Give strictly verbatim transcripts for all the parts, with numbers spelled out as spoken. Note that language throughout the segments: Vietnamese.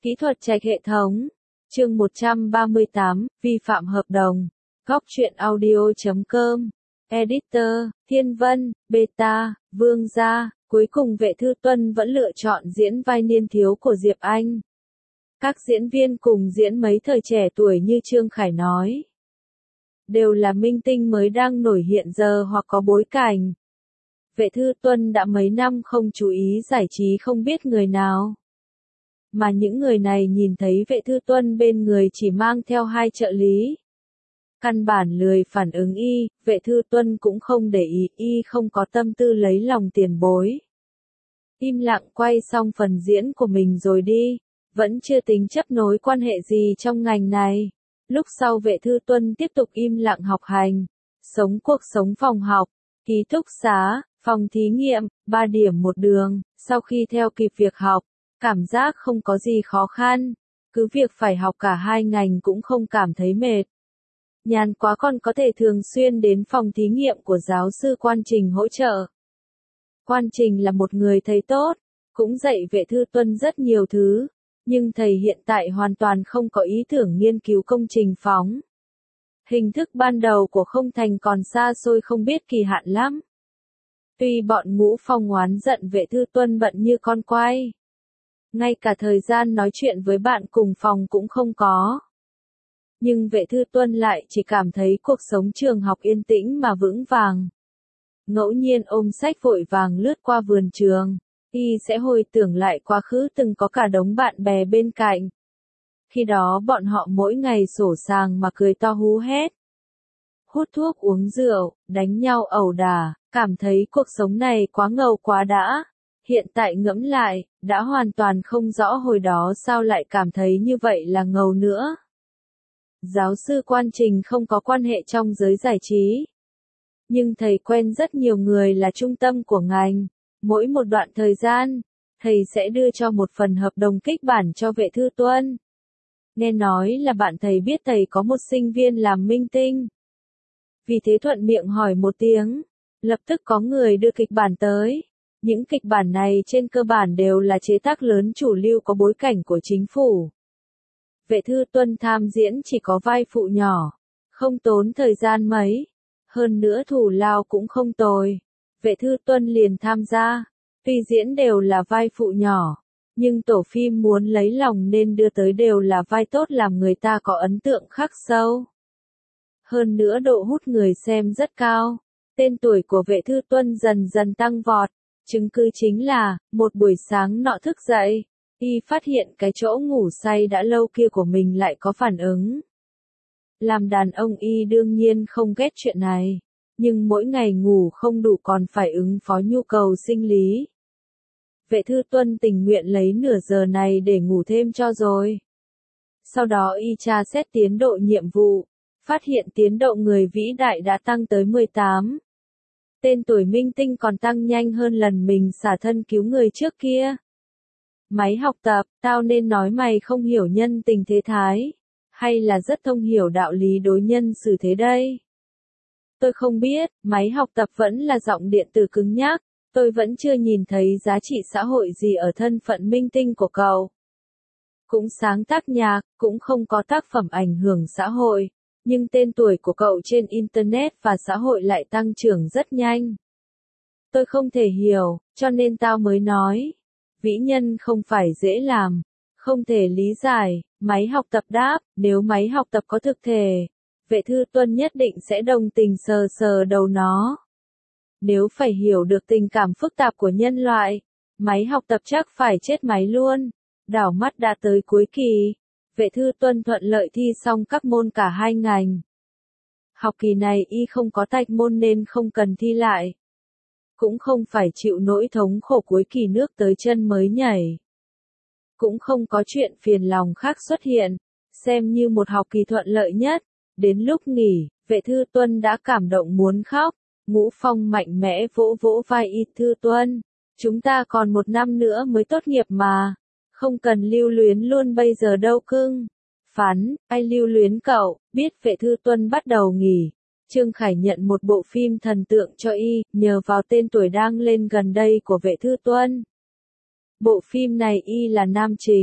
Kỹ thuật trạch hệ thống. Chương một trăm ba mươi tám, vi phạm hợp đồng. Góc truyện audio chấm com. Editor, Thiên Vân, Beta, Vương Gia. Cuối cùng Vệ Thư Tuân vẫn lựa chọn diễn vai niên thiếu của Diệp Anh. Các diễn viên cùng diễn mấy thời trẻ tuổi như Trương Khải nói, đều là minh tinh mới đang nổi hiện giờ hoặc có bối cảnh. Vệ Thư Tuân đã mấy năm không chú ý giải trí không biết người nào. Mà những người này nhìn thấy Vệ Thư Tuân bên người chỉ mang theo hai trợ lý. Căn bản lười phản ứng y, Vệ Thư Tuân cũng không để ý, y không có tâm tư lấy lòng tiền bối. Im lặng quay xong phần diễn của mình rồi đi, vẫn chưa tính chấp nối quan hệ gì trong ngành này. Lúc sau Vệ Thư Tuân tiếp tục im lặng học hành, sống cuộc sống phòng học, ký túc xá, phòng thí nghiệm, ba điểm một đường. Sau khi theo kịp việc học, cảm giác không có gì khó khăn, cứ việc phải học cả hai ngành cũng không cảm thấy mệt. Nhàn quá còn có thể thường xuyên đến phòng thí nghiệm của giáo sư Quan Trình hỗ trợ. Quan Trình là một người thầy tốt, cũng dạy Vệ Thư Tuân rất nhiều thứ, nhưng thầy hiện tại hoàn toàn không có ý tưởng nghiên cứu công trình phóng. Hình thức ban đầu của không thành còn xa xôi không biết kỳ hạn lắm. Tuy bọn Ngũ Phong oán giận Vệ Thư Tuân bận như con quay, ngay cả thời gian nói chuyện với bạn cùng phòng cũng không có. Nhưng Vệ Thư Tuân lại chỉ cảm thấy cuộc sống trường học yên tĩnh mà vững vàng. Ngẫu nhiên ôm sách vội vàng lướt qua vườn trường, y sẽ hồi tưởng lại quá khứ từng có cả đống bạn bè bên cạnh. Khi đó bọn họ mỗi ngày sổ sàng mà cười to hú hét. Hút thuốc uống rượu, đánh nhau ẩu đả, cảm thấy cuộc sống này quá ngầu quá đã. Hiện tại ngẫm lại, đã hoàn toàn không rõ hồi đó sao lại cảm thấy như vậy là ngầu nữa. Giáo sư Quan Trình không có quan hệ trong giới giải trí. Nhưng thầy quen rất nhiều người là trung tâm của ngành. Mỗi một đoạn thời gian, thầy sẽ đưa cho một phần hợp đồng kích bản cho Vệ Thư Tuân. Nghe nói là bạn thầy biết thầy có một sinh viên làm minh tinh. Vì thế thuận miệng hỏi một tiếng, lập tức có người đưa kịch bản tới. Những kịch bản này trên cơ bản đều là chế tác lớn chủ lưu có bối cảnh của chính phủ. Vệ Thư Tuân tham diễn chỉ có vai phụ nhỏ, không tốn thời gian mấy. Hơn nữa thủ lao cũng không tồi. Vệ Thư Tuân liền tham gia. Tuy diễn đều là vai phụ nhỏ, nhưng tổ phim muốn lấy lòng nên đưa tới đều là vai tốt làm người ta có ấn tượng khắc sâu. Hơn nữa độ hút người xem rất cao. Tên tuổi của Vệ Thư Tuân dần dần tăng vọt. Chứng cứ chính là, một buổi sáng nọ thức dậy, y phát hiện cái chỗ ngủ say đã lâu kia của mình lại có phản ứng. Làm đàn ông y đương nhiên không ghét chuyện này, nhưng mỗi ngày ngủ không đủ còn phải ứng phó nhu cầu sinh lý. Vệ Thư Tuân tình nguyện lấy nửa giờ này để ngủ thêm cho rồi. Sau đó y tra xét tiến độ nhiệm vụ, phát hiện tiến độ người vĩ đại đã tăng tới mười tám. Tên tuổi minh tinh còn tăng nhanh hơn lần mình xả thân cứu người trước kia. Máy học tập, tao nên nói mày không hiểu nhân tình thế thái, hay là rất thông hiểu đạo lý đối nhân xử thế đây? Tôi không biết, máy học tập vẫn là giọng điện tử cứng nhắc, tôi vẫn chưa nhìn thấy giá trị xã hội gì ở thân phận minh tinh của cậu. Cũng sáng tác nhạc, cũng không có tác phẩm ảnh hưởng xã hội. Nhưng tên tuổi của cậu trên Internet và xã hội lại tăng trưởng rất nhanh. Tôi không thể hiểu, cho nên tao mới nói. Vĩ nhân không phải dễ làm. Không thể lý giải, máy học tập đáp, nếu máy học tập có thực thể, Vệ Thư Tuân nhất định sẽ đồng tình sờ sờ đầu nó. Nếu phải hiểu được tình cảm phức tạp của nhân loại, máy học tập chắc phải chết máy luôn. Đảo mắt đã tới cuối kỳ. Vệ Thư Tuân thuận lợi thi xong các môn cả hai ngành. Học kỳ này y không có tạch môn nên không cần thi lại. Cũng không phải chịu nỗi thống khổ cuối kỳ nước tới chân mới nhảy. Cũng không có chuyện phiền lòng khác xuất hiện, xem như một học kỳ thuận lợi nhất. Đến lúc nghỉ, Vệ Thư Tuân đã cảm động muốn khóc. Ngũ Phong mạnh mẽ vỗ vỗ vai y. Thư Tuân, chúng ta còn một năm nữa mới tốt nghiệp mà. Không cần lưu luyến luôn bây giờ đâu cưng. Phán, ai lưu luyến cậu, biết Vệ Thư Tuân bắt đầu nghỉ. Trương Khải nhận một bộ phim thần tượng cho y, nhờ vào tên tuổi đang lên gần đây của Vệ Thư Tuân. Bộ phim này y là nam chính,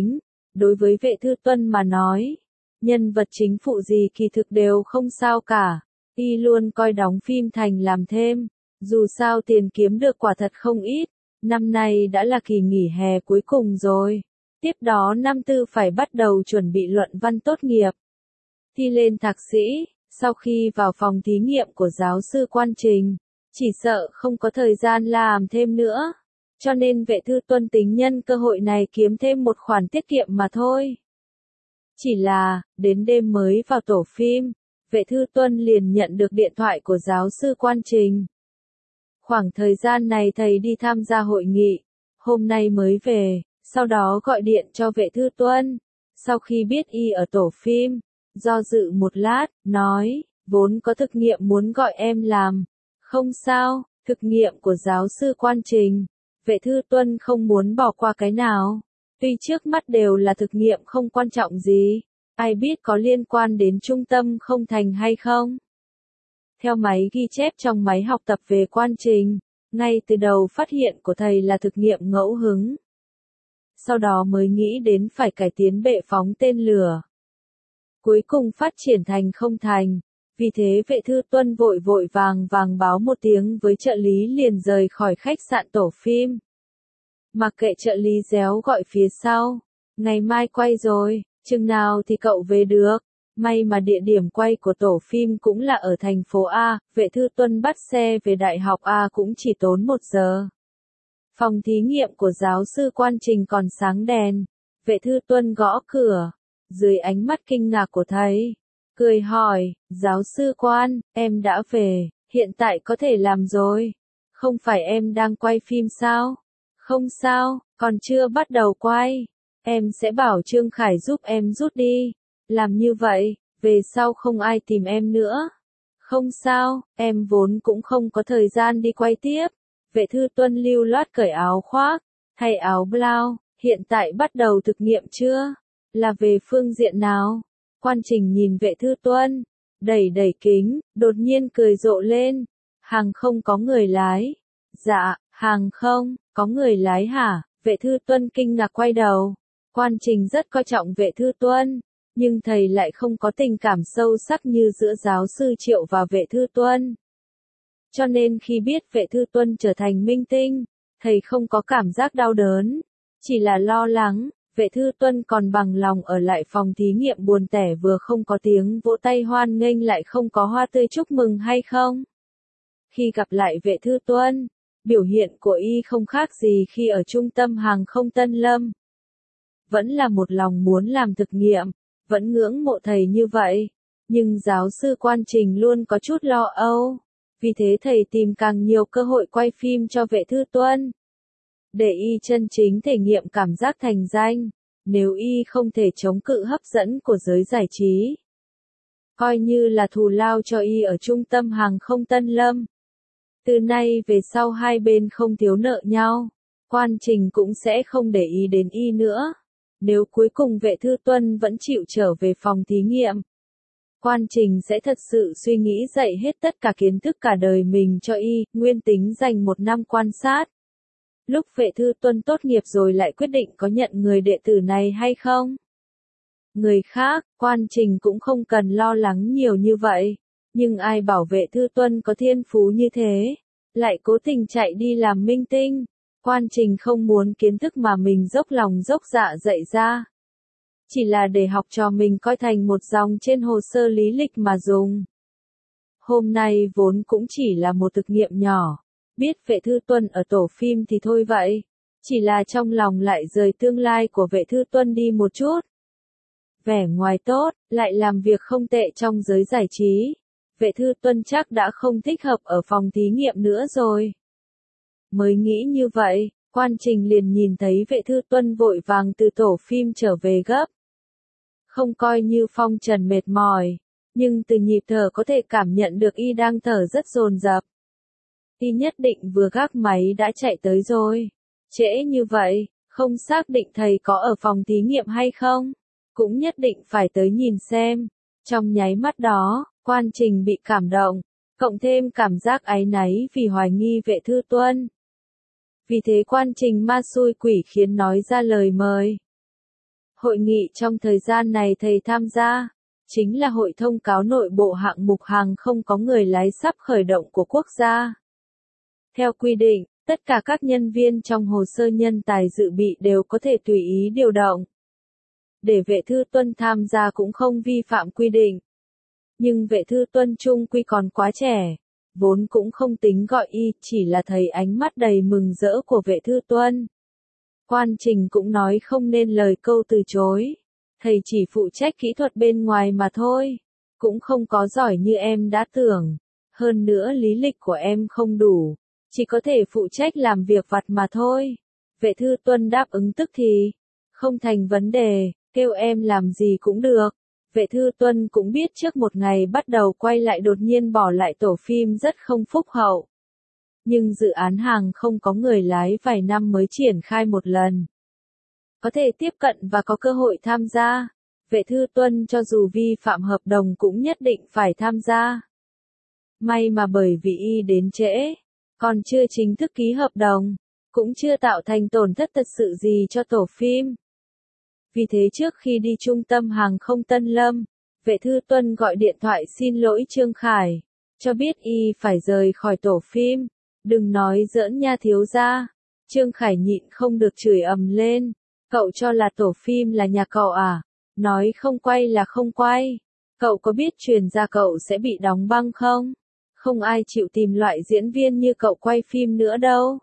đối với Vệ Thư Tuân mà nói, nhân vật chính phụ gì kỳ thực đều không sao cả, y luôn coi đóng phim thành làm thêm, dù sao tiền kiếm được quả thật không ít, năm nay đã là kỳ nghỉ hè cuối cùng rồi, tiếp đó năm tư phải bắt đầu chuẩn bị luận văn tốt nghiệp, thi lên thạc sĩ, sau khi vào phòng thí nghiệm của giáo sư Quan Trình, chỉ sợ không có thời gian làm thêm nữa. Cho nên Vệ Thư Tuân tính nhân cơ hội này kiếm thêm một khoản tiết kiệm mà thôi. Chỉ là, đến đêm mới vào tổ phim, Vệ Thư Tuân liền nhận được điện thoại của giáo sư Quan Trình. Khoảng thời gian này thầy đi tham gia hội nghị, hôm nay mới về, sau đó gọi điện cho Vệ Thư Tuân. Sau khi biết y ở tổ phim, do dự một lát, nói, vốn có thực nghiệm muốn gọi em làm. Không sao, thực nghiệm của giáo sư Quan Trình. Vệ Thư Tuân không muốn bỏ qua cái nào. Tuy trước mắt đều là thực nghiệm không quan trọng gì, ai biết có liên quan đến trung tâm không thành hay không. Theo máy ghi chép trong máy học tập về Quan Trình, ngay từ đầu phát hiện của thầy là thực nghiệm ngẫu hứng. Sau đó mới nghĩ đến phải cải tiến bệ phóng tên lửa. Cuối cùng phát triển thành không thành. Vì thế Vệ Thư Tuân vội vội vàng vàng báo một tiếng với trợ lý liền rời khỏi khách sạn tổ phim. Mặc kệ trợ lý réo gọi phía sau. Ngày mai quay rồi, chừng nào thì cậu về được. May mà địa điểm quay của tổ phim cũng là ở thành phố A, Vệ Thư Tuân bắt xe về Đại học A cũng chỉ tốn một giờ. Phòng thí nghiệm của giáo sư Quan Trình còn sáng đèn. Vệ Thư Tuân gõ cửa. Dưới ánh mắt kinh ngạc của thầy. Cười hỏi, giáo sư Quan, em đã về, hiện tại có thể làm rồi. Không phải em đang quay phim sao? Không sao, còn chưa bắt đầu quay. Em sẽ bảo Trương Khải giúp em rút đi. Làm như vậy, về sau không ai tìm em nữa. Không sao, em vốn cũng không có thời gian đi quay tiếp. Vệ Thư Tuân lưu loát cởi áo khoác, thay áo blau, hiện tại bắt đầu thực nghiệm chưa? Là về phương diện nào? Quan Trình nhìn Vệ Thư Tuân, đẩy đẩy kính, đột nhiên cười rộ lên. Hàng không có người lái. Dạ, hàng không, có người lái hả? Vệ Thư Tuân kinh ngạc quay đầu. Quan Trình rất coi trọng Vệ Thư Tuân, nhưng thầy lại không có tình cảm sâu sắc như giữa giáo sư Triệu và Vệ Thư Tuân. Cho nên khi biết Vệ Thư Tuân trở thành minh tinh, thầy không có cảm giác đau đớn, chỉ là lo lắng. Vệ Thư Tuân còn bằng lòng ở lại phòng thí nghiệm buồn tẻ vừa không có tiếng vỗ tay hoan nghênh lại không có hoa tươi chúc mừng hay không? Khi gặp lại Vệ Thư Tuân, biểu hiện của y không khác gì khi ở trung tâm hàng không Tân Lâm. Vẫn là một lòng muốn làm thực nghiệm, vẫn ngưỡng mộ thầy như vậy, nhưng giáo sư Quan Trình luôn có chút lo âu, vì thế thầy tìm càng nhiều cơ hội quay phim cho Vệ Thư Tuân. Để y chân chính thể nghiệm cảm giác thành danh, nếu y không thể chống cự hấp dẫn của giới giải trí. Coi như là thù lao cho y ở trung tâm hàng không Tân Lâm. Từ nay về sau hai bên không thiếu nợ nhau, Quan Trình cũng sẽ không để ý đến y nữa. Nếu cuối cùng Vệ Thư Tuân vẫn chịu trở về phòng thí nghiệm, Quan Trình sẽ thật sự suy nghĩ dạy hết tất cả kiến thức cả đời mình cho y, nguyên tính dành một năm quan sát. Lúc Vệ Thư Tuân tốt nghiệp rồi lại quyết định có nhận người đệ tử này hay không. Người khác, Quan Trình cũng không cần lo lắng nhiều như vậy, nhưng ai bảo Vệ Thư Tuân có thiên phú như thế, lại cố tình chạy đi làm minh tinh. Quan Trình không muốn kiến thức mà mình dốc lòng dốc dạ dạy ra, chỉ là để học trò mình coi thành một dòng trên hồ sơ lý lịch mà dùng. Hôm nay vốn cũng chỉ là một thực nghiệm nhỏ. Biết Vệ Thư Tuân ở tổ phim thì thôi vậy. Chỉ là trong lòng lại rời tương lai của Vệ Thư Tuân đi một chút. Vẻ ngoài tốt, lại làm việc không tệ trong giới giải trí. Vệ Thư Tuân chắc đã không thích hợp ở phòng thí nghiệm nữa rồi. Mới nghĩ như vậy, Quan Trình liền nhìn thấy Vệ Thư Tuân vội vàng từ tổ phim trở về gấp. Không coi như phong trần mệt mỏi, nhưng từ nhịp thở có thể cảm nhận được y đang thở rất dồn dập. Y nhất định vừa gác máy đã chạy tới rồi. Trễ như vậy, không xác định thầy có ở phòng thí nghiệm hay không, cũng nhất định phải tới nhìn xem. Trong nháy mắt đó, Quan Trình bị cảm động, cộng thêm cảm giác áy náy vì hoài nghi Vệ Thư Tuân. Vì thế Quan Trình ma xui quỷ khiến nói ra lời mời. Hội nghị trong thời gian này thầy tham gia, chính là hội thông cáo nội bộ hạng mục hàng không có người lái sắp khởi động của quốc gia. Theo quy định, tất cả các nhân viên trong hồ sơ nhân tài dự bị đều có thể tùy ý điều động. Để Vệ Thư Tuân tham gia cũng không vi phạm quy định. Nhưng Vệ Thư Tuân chung quy còn quá trẻ, vốn cũng không tính gọi y, chỉ là thấy ánh mắt đầy mừng rỡ của Vệ Thư Tuân. Quan Trình cũng nói không nên lời câu từ chối. Thầy chỉ phụ trách kỹ thuật bên ngoài mà thôi, cũng không có giỏi như em đã tưởng. Hơn nữa lý lịch của em không đủ, chỉ có thể phụ trách làm việc vặt mà thôi. Vệ Thư Tuân đáp ứng tức thì, không thành vấn đề, kêu em làm gì cũng được. Vệ Thư Tuân cũng biết trước một ngày bắt đầu quay lại đột nhiên bỏ lại tổ phim rất không phúc hậu. Nhưng dự án hàng không có người lái vài năm mới triển khai một lần. Có thể tiếp cận và có cơ hội tham gia. Vệ Thư Tuân cho dù vi phạm hợp đồng cũng nhất định phải tham gia. May mà bởi vì y đến trễ, còn chưa chính thức ký hợp đồng, cũng chưa tạo thành tổn thất thật sự gì cho tổ phim. Vì thế trước khi đi trung tâm hàng không Tân Lâm, Vệ Thư Tuân gọi điện thoại xin lỗi Trương Khải, cho biết y phải rời khỏi tổ phim. Đừng nói giỡn nha thiếu gia. Trương Khải nhịn không được chửi ầm lên. Cậu cho là tổ phim là nhà cậu à? Nói không quay là không quay. Cậu có biết truyền ra cậu sẽ bị đóng băng không? Không ai chịu tìm loại diễn viên như cậu quay phim nữa đâu.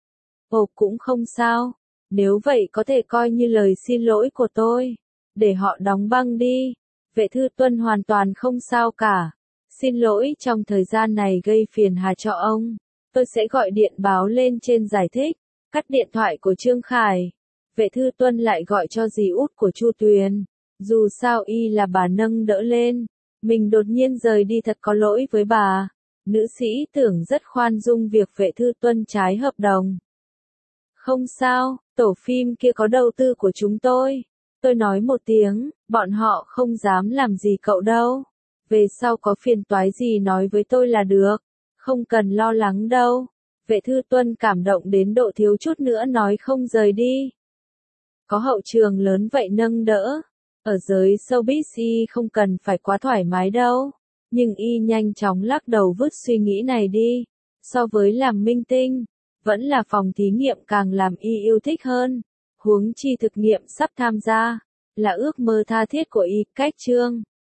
Ồ cũng không sao. Nếu vậy có thể coi như lời xin lỗi của tôi. Để họ đóng băng đi. Vệ Thư Tuân hoàn toàn không sao cả. Xin lỗi trong thời gian này gây phiền hà cho ông. Tôi sẽ gọi điện báo lên trên giải thích. Cắt điện thoại của Trương Khải. Vệ Thư Tuân lại gọi cho dì út của Chu Tuyền. Dù sao y là bà nâng đỡ lên. Mình đột nhiên rời đi thật có lỗi với bà. Nữ sĩ tưởng rất khoan dung việc Vệ Thư Tuân trái hợp đồng. Không sao, tổ phim kia có đầu tư của chúng tôi. Tôi nói một tiếng, bọn họ không dám làm gì cậu đâu. Về sau có phiền toái gì nói với tôi là được. Không cần lo lắng đâu. Vệ Thư Tuân cảm động đến độ thiếu chút nữa nói không rời đi. Có hậu trường lớn vậy nâng đỡ. Ở giới showbiz y không cần phải quá thoải mái đâu. Nhưng y nhanh chóng lắc đầu vứt suy nghĩ này đi. So với làm minh tinh, vẫn là phòng thí nghiệm càng làm y yêu thích hơn. Huống chi thực nghiệm sắp tham gia, là ước mơ tha thiết của y. Cách chương